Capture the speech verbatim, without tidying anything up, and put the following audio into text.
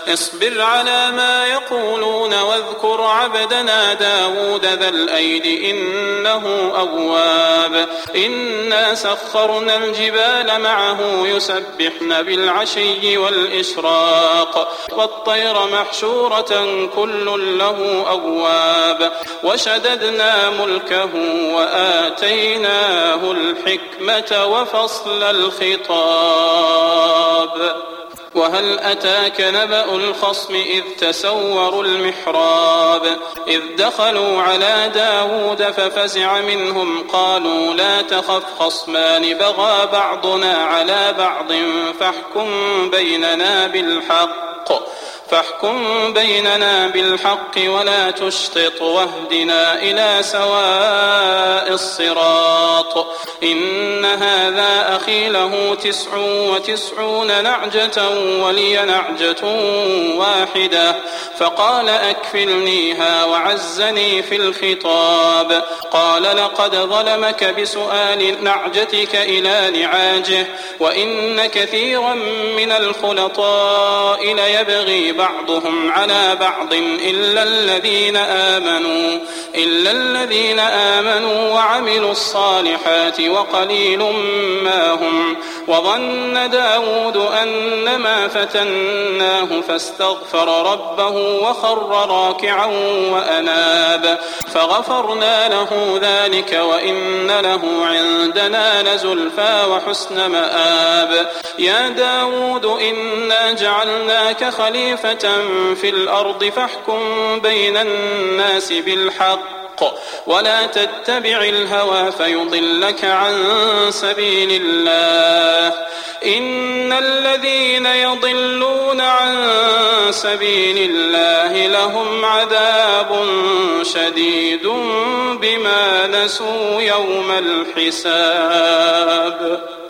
اصبر على ما يقولون واذكر عبدنا داود ذا الأيد إنه أواب إنا سخرنا الجبال معه يسبحن بالعشي والإشراق والطير محشورة كل له أواب وشددنا ملكه وآتيناه الحكمة وفصل الخطاب وهل أتاك نبأ الخصم إذ تسوروا المحراب إذ دخلوا على داود ففزع منهم قالوا لا تخف خصمان بغى بعضنا على بعض فاحكم بيننا بالحق فاحكم بيننا بالحق ولا تشطط واهدنا إلى سواء الصراط إن هذا أخي له تسع وتسعون نعجة ولي نعجة واحدة فقال أكفلنيها وعزني في الخطاب قال لقد ظلمك بسؤال نعجتك إلى نعاجه وإن كثيرا من الخلطاء ليبغي بعضهم على بعض إلا الذين آمنوا إلا الذين آمنوا وعملوا الصالحات وقليل ما هم وظن داود أنما فتناه فاستغفر ربه وخر راكعا وأناب فغفرنا له ذلك وإن له عندنا لزلفى وحسن مآب يا داود إنا جعلناك خليفة في الأرض فاحكم بين الناس بالحق ولا تتبع الهوى فيضلك عن سبيل الله إن الذين يضلون عن سبيل الله لهم عذاب شديد بما نسوا يوم الحساب.